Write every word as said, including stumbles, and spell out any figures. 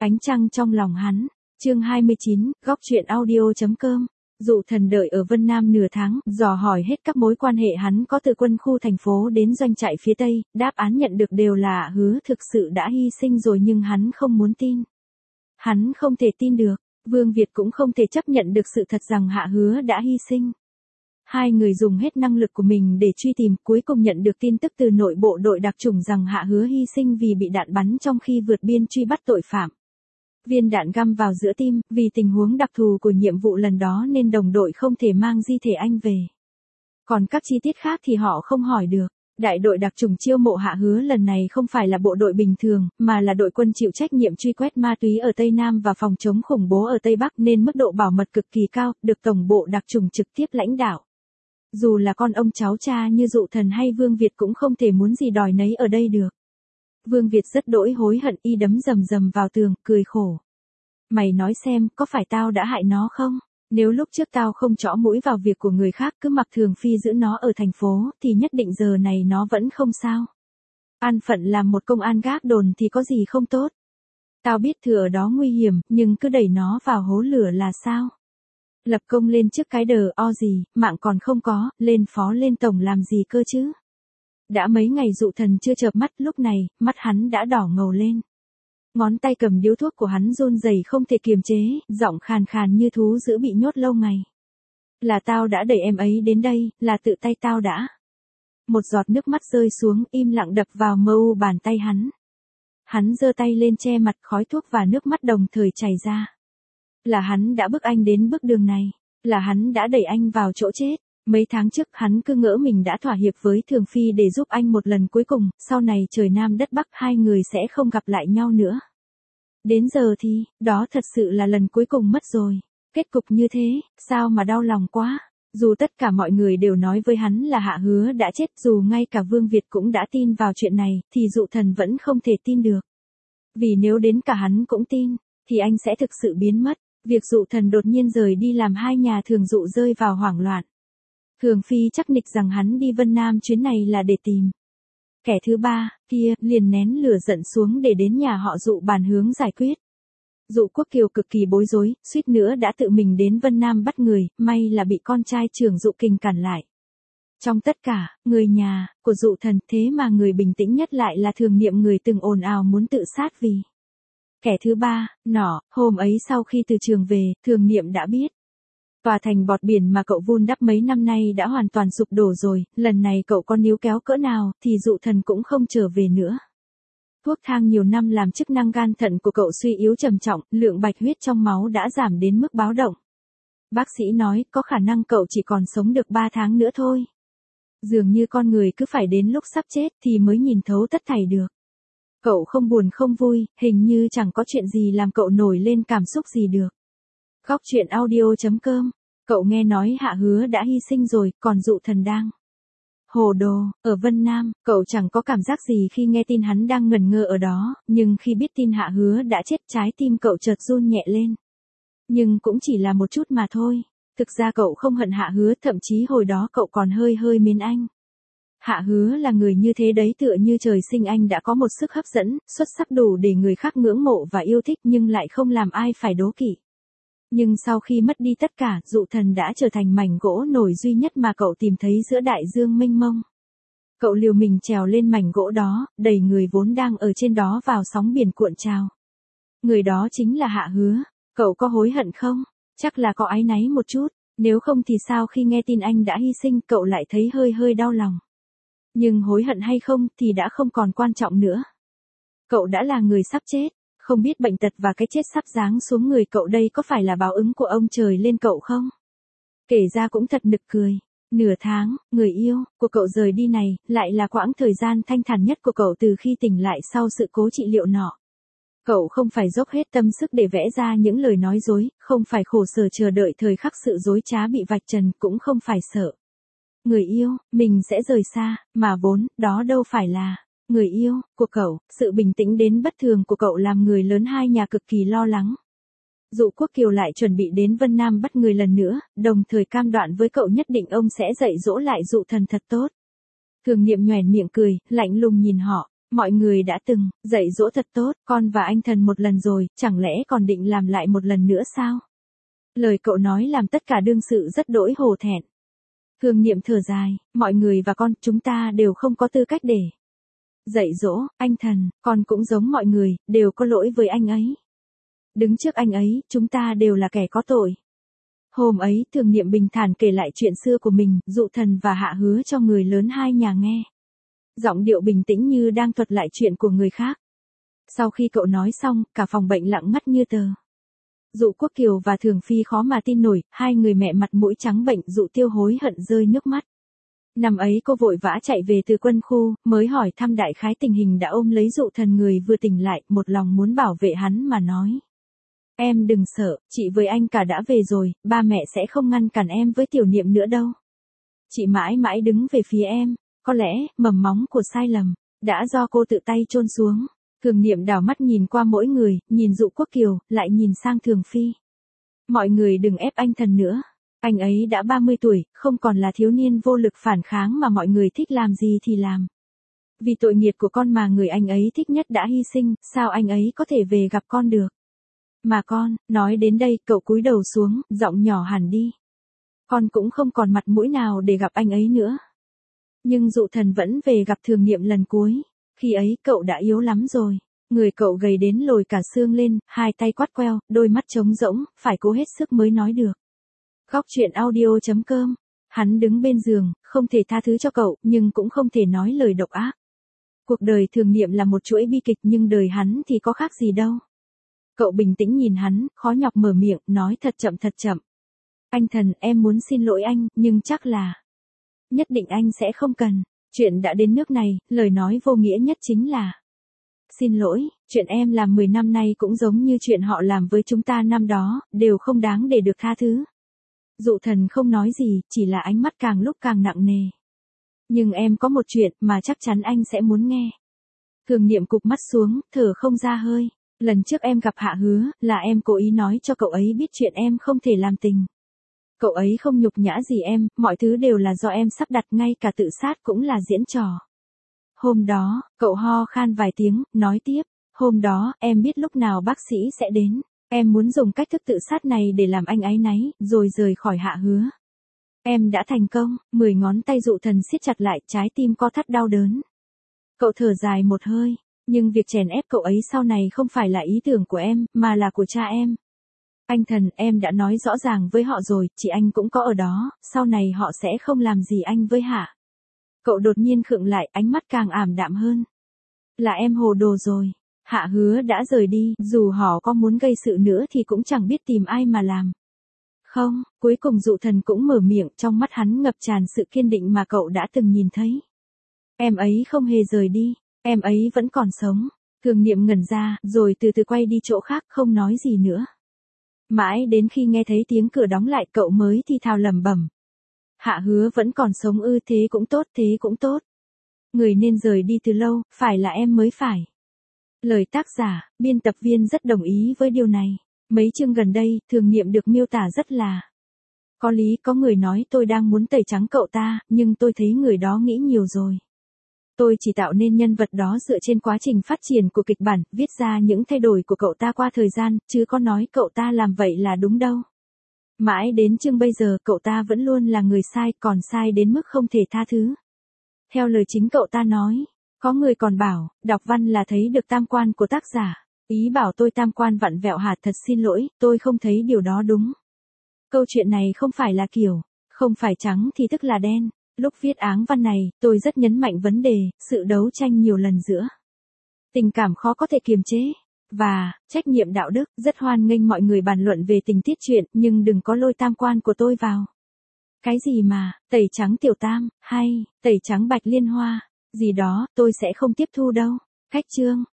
Ánh trăng trong lòng hắn. Chương hai mươi chín, góc truyện audio.com. Dụ Thần đợi ở Vân Nam nửa tháng, dò hỏi hết các mối quan hệ hắn có từ quân khu thành phố đến doanh trại phía Tây, đáp án nhận được đều là Hứa thực sự đã hy sinh rồi nhưng hắn không muốn tin. Hắn không thể tin được, Vương Việt cũng không thể chấp nhận được sự thật rằng Hạ Hứa đã hy sinh. Hai người dùng hết năng lực của mình để truy tìm, cuối cùng nhận được tin tức từ nội bộ đội đặc chủng rằng Hạ Hứa hy sinh vì bị đạn bắn trong khi vượt biên truy bắt tội phạm. Viên đạn găm vào giữa tim, vì tình huống đặc thù của nhiệm vụ lần đó nên đồng đội không thể mang di thể anh về. Còn các chi tiết khác thì họ không hỏi được. Đại đội đặc chủng chiêu mộ Hạ Hứa lần này không phải là bộ đội bình thường, mà là đội quân chịu trách nhiệm truy quét ma túy ở Tây Nam và phòng chống khủng bố ở Tây Bắc nên mức độ bảo mật cực kỳ cao, được tổng bộ đặc chủng trực tiếp lãnh đạo. Dù là con ông cháu cha như Dụ Thần hay Vương Việt cũng không thể muốn gì đòi nấy ở đây được. Vương Việt rất đỗi hối hận, y đấm rầm rầm vào tường, cười khổ. Mày nói xem, có phải tao đã hại nó không? Nếu lúc trước tao không chõ mũi vào việc của người khác cứ mặc thường phi giữ nó ở thành phố, thì nhất định giờ này nó vẫn không sao. An phận làm một công an gác đồn thì có gì không tốt. Tao biết thừa ở đó nguy hiểm, nhưng cứ đẩy nó vào hố lửa là sao? Lập công lên trước cái đờ o gì, mạng còn không có, lên phó lên tổng làm gì cơ chứ? Đã mấy ngày Dụ Thần chưa chợp mắt, lúc này, mắt hắn đã đỏ ngầu lên. Ngón tay cầm điếu thuốc của hắn run rẩy không thể kiềm chế, giọng khàn khàn như thú dữ bị nhốt lâu ngày. Là tao đã đẩy em ấy đến đây, là tự tay tao đã. Một giọt nước mắt rơi xuống, im lặng đập vào mơ u bàn tay hắn. Hắn giơ tay lên che mặt, khói thuốc và nước mắt đồng thời chảy ra. Là hắn đã bức anh đến bước đường này, là hắn đã đẩy anh vào chỗ chết. Mấy tháng trước hắn cứ ngỡ mình đã thỏa hiệp với Thường Phi để giúp anh một lần cuối cùng, sau này trời Nam đất Bắc hai người sẽ không gặp lại nhau nữa. Đến giờ thì, đó thật sự là lần cuối cùng mất rồi. Kết cục như thế, sao mà đau lòng quá. Dù tất cả mọi người đều nói với hắn là Hạ Hứa đã chết, dù ngay cả Vương Việt cũng đã tin vào chuyện này, thì Dụ Thần vẫn không thể tin được. Vì nếu đến cả hắn cũng tin, thì anh sẽ thực sự biến mất. Việc Dụ Thần đột nhiên rời đi làm hai nhà Thường Dụ rơi vào hoảng loạn. Thường Phi chắc nịch rằng hắn đi Vân Nam chuyến này là để tìm kẻ thứ ba, kia, liền nén lửa giận xuống để đến nhà họ Dụ bàn hướng giải quyết. Dụ Quốc Kiều cực kỳ bối rối, suýt nữa đã tự mình đến Vân Nam bắt người, may là bị con trai trưởng Dụ Kình cản lại. Trong tất cả, người nhà của Dụ Thần, thế mà người bình tĩnh nhất lại là Thường Niệm, người từng ồn ào muốn tự sát vì kẻ thứ ba, nọ. Hôm ấy sau khi từ trường về, Thường Niệm đã biết. Tòa thành bọt biển mà cậu vun đắp mấy năm nay đã hoàn toàn sụp đổ rồi, lần này cậu có níu kéo cỡ nào, thì Dụ Thần cũng không trở về nữa. Thuốc thang nhiều năm làm chức năng gan thận của cậu suy yếu trầm trọng, lượng bạch huyết trong máu đã giảm đến mức báo động. Bác sĩ nói có khả năng cậu chỉ còn sống được ba tháng nữa thôi. Dường như con người cứ phải đến lúc sắp chết thì mới nhìn thấu tất thảy được. Cậu không buồn không vui, hình như chẳng có chuyện gì làm cậu nổi lên cảm xúc gì được. Góc truyện audio.com. Cậu nghe nói Hạ Hứa đã hy sinh rồi, còn Dụ Thần đang hồ đồ. Ở Vân Nam, cậu chẳng có cảm giác gì khi nghe tin hắn đang ngẩn ngơ ở đó, nhưng khi biết tin Hạ Hứa đã chết, trái tim cậu chợt run nhẹ lên. Nhưng cũng chỉ là một chút mà thôi. Thực ra cậu không hận Hạ Hứa, thậm chí hồi đó cậu còn hơi hơi mến anh. Hạ Hứa là người như thế đấy, tựa như trời sinh anh đã có một sức hấp dẫn, xuất sắc đủ để người khác ngưỡng mộ và yêu thích nhưng lại không làm ai phải đố kỵ. Nhưng sau khi mất đi tất cả, Dụ Thần đã trở thành mảnh gỗ nổi duy nhất mà cậu tìm thấy giữa đại dương mênh mông. Cậu liều mình trèo lên mảnh gỗ đó, đẩy người vốn đang ở trên đó vào sóng biển cuộn trào. Người đó chính là Hạ Hứa. Cậu có hối hận không? Chắc là có áy náy một chút, nếu không thì sao khi nghe tin anh đã hy sinh cậu lại thấy hơi hơi đau lòng. Nhưng hối hận hay không thì đã không còn quan trọng nữa. Cậu đã là người sắp chết. Không biết bệnh tật và cái chết sắp giáng xuống người cậu đây có phải là báo ứng của ông trời lên cậu không? Kể ra cũng thật nực cười. Nửa tháng, người yêu của cậu rời đi này, lại là quãng thời gian thanh thản nhất của cậu từ khi tỉnh lại sau sự cố trị liệu nọ. Cậu không phải dốc hết tâm sức để vẽ ra những lời nói dối, không phải khổ sở chờ đợi thời khắc sự dối trá bị vạch trần, cũng không phải sợ người yêu, mình sẽ rời xa, mà vốn, đó đâu phải là người yêu của cậu. Sự bình tĩnh đến bất thường của cậu làm người lớn hai nhà cực kỳ lo lắng. Dụ Quốc Kiều lại chuẩn bị đến Vân Nam bắt người lần nữa, đồng thời cam đoan với cậu nhất định ông sẽ dạy dỗ lại Dụ Thần thật tốt. Thường Niệm nhoẻn miệng cười, lạnh lùng nhìn họ, Mọi người đã từng dạy dỗ thật tốt, con và anh Thần một lần rồi, chẳng lẽ còn định làm lại một lần nữa sao? Lời cậu nói làm tất cả đương sự rất đỗi hổ thẹn. Thường Niệm thở dài, mọi người và con, chúng ta đều không có tư cách để dạy dỗ, anh Thần, con cũng giống mọi người, đều có lỗi với anh ấy. Đứng trước anh ấy, chúng ta đều là kẻ có tội. Hôm ấy, Thường Niệm bình thản kể lại chuyện xưa của mình, Dụ Thần và Hạ Hứa cho người lớn hai nhà nghe. Giọng điệu bình tĩnh như đang thuật lại chuyện của người khác. Sau khi cậu nói xong, cả phòng bệnh lặng ngắt như tờ. Dụ Quốc Kiều và Thường Phi khó mà tin nổi, hai người mẹ mặt mũi trắng bệnh, Dụ Tiêu hối hận rơi nước mắt. Năm ấy cô vội vã chạy về từ quân khu, mới hỏi thăm đại khái tình hình đã ôm lấy Dụ Thần người vừa tỉnh lại, một lòng muốn bảo vệ hắn mà nói. Em đừng sợ, chị với anh cả đã về rồi, ba mẹ sẽ không ngăn cản em với Tiểu Niệm nữa đâu. Chị mãi mãi đứng về phía em, có lẽ, mầm móng của sai lầm, đã do cô tự tay chôn xuống. Thường Niệm đảo mắt nhìn qua mỗi người, nhìn Dụ Quốc Kiều, lại nhìn sang Thường Phi. Mọi người đừng ép anh Thần nữa. Anh ấy đã ba mươi tuổi, không còn là thiếu niên vô lực phản kháng mà mọi người thích làm gì thì làm. Vì tội nghiệp của con mà người anh ấy thích nhất đã hy sinh, sao anh ấy có thể về gặp con được? Mà con, nói đến đây, cậu cúi đầu xuống, giọng nhỏ hẳn đi. Con cũng không còn mặt mũi nào để gặp anh ấy nữa. Nhưng Dụ Thần vẫn về gặp Thường Niệm lần cuối. Khi ấy, cậu đã yếu lắm rồi. Người cậu gầy đến lồi cả xương lên, hai tay quắt queo, đôi mắt trống rỗng, phải cố hết sức mới nói được. Góc truyện audio chấm com. Hắn đứng bên giường, không thể tha thứ cho cậu, nhưng cũng không thể nói lời độc ác. Cuộc đời Thường Niệm là một chuỗi bi kịch nhưng đời hắn thì có khác gì đâu. Cậu bình tĩnh nhìn hắn, khó nhọc mở miệng, nói thật chậm thật chậm. Anh Thần, em muốn xin lỗi anh, nhưng chắc là... Nhất định anh sẽ không cần. Chuyện đã đến nước này, lời nói vô nghĩa nhất chính là... Xin lỗi, chuyện em làm mười năm nay cũng giống như chuyện họ làm với chúng ta năm đó, đều không đáng để được tha thứ. Dụ Thần không nói gì, chỉ là ánh mắt càng lúc càng nặng nề. Nhưng em có một chuyện mà chắc chắn anh sẽ muốn nghe. Thường Niệm cụp mắt xuống, thở không ra hơi. Lần trước em gặp Hạ Hứa, là em cố ý nói cho cậu ấy biết chuyện em không thể làm tình. Cậu ấy không nhục nhã gì em, mọi thứ đều là do em sắp đặt, ngay cả tự sát cũng là diễn trò. Hôm đó, cậu ho khan vài tiếng, nói tiếp, hôm đó, em biết lúc nào bác sĩ sẽ đến. Em muốn dùng cách thức tự sát này để làm anh áy náy, rồi rời khỏi Hạ Hứa. Em đã thành công, mười ngón tay Dụ Thần siết chặt lại, trái tim co thắt đau đớn. Cậu thở dài một hơi, nhưng việc chèn ép cậu ấy sau này không phải là ý tưởng của em, mà là của cha em. Anh Thần, em đã nói rõ ràng với họ rồi, chị anh cũng có ở đó, sau này họ sẽ không làm gì anh với Hạ. Cậu đột nhiên khựng lại, ánh mắt càng ảm đạm hơn. Là em hồ đồ rồi. Hạ Hứa đã rời đi, dù họ có muốn gây sự nữa thì cũng chẳng biết tìm ai mà làm. Không, cuối cùng Dụ Thần cũng mở miệng, trong mắt hắn ngập tràn sự kiên định mà cậu đã từng nhìn thấy. Em ấy không hề rời đi, em ấy vẫn còn sống. Thường Niệm ngẩn ra, rồi từ từ quay đi chỗ khác, không nói gì nữa. Mãi đến khi nghe thấy tiếng cửa đóng lại, cậu mới thì thào lẩm bẩm. Hạ Hứa vẫn còn sống ư? Thế cũng tốt, thế cũng tốt. Người nên rời đi từ lâu, phải là em mới phải. Lời tác giả, biên tập viên rất đồng ý với điều này. Mấy chương gần đây, Thường Niệm được miêu tả rất là có lý. Có người nói tôi đang muốn tẩy trắng cậu ta, nhưng tôi thấy người đó nghĩ nhiều rồi. Tôi chỉ tạo nên nhân vật đó dựa trên quá trình phát triển của kịch bản, viết ra những thay đổi của cậu ta qua thời gian, chứ có nói cậu ta làm vậy là đúng đâu. Mãi đến chương bây giờ, cậu ta vẫn luôn là người sai, còn sai đến mức không thể tha thứ. Theo lời chính cậu ta nói, có người còn bảo, đọc văn là thấy được tam quan của tác giả. Ý bảo tôi tam quan vặn vẹo hả? Thật xin lỗi, tôi không thấy điều đó đúng. Câu chuyện này không phải là kiểu, không phải trắng thì tức là đen. Lúc viết áng văn này, tôi rất nhấn mạnh vấn đề, sự đấu tranh nhiều lần giữa tình cảm khó có thể kiềm chế, và trách nhiệm đạo đức. Rất hoan nghênh mọi người bàn luận về tình tiết truyện, nhưng đừng có lôi tam quan của tôi vào. Cái gì mà, tẩy trắng tiểu tam, hay, tẩy trắng bạch liên hoa, gì đó, tôi sẽ không tiếp thu đâu. Cách chương.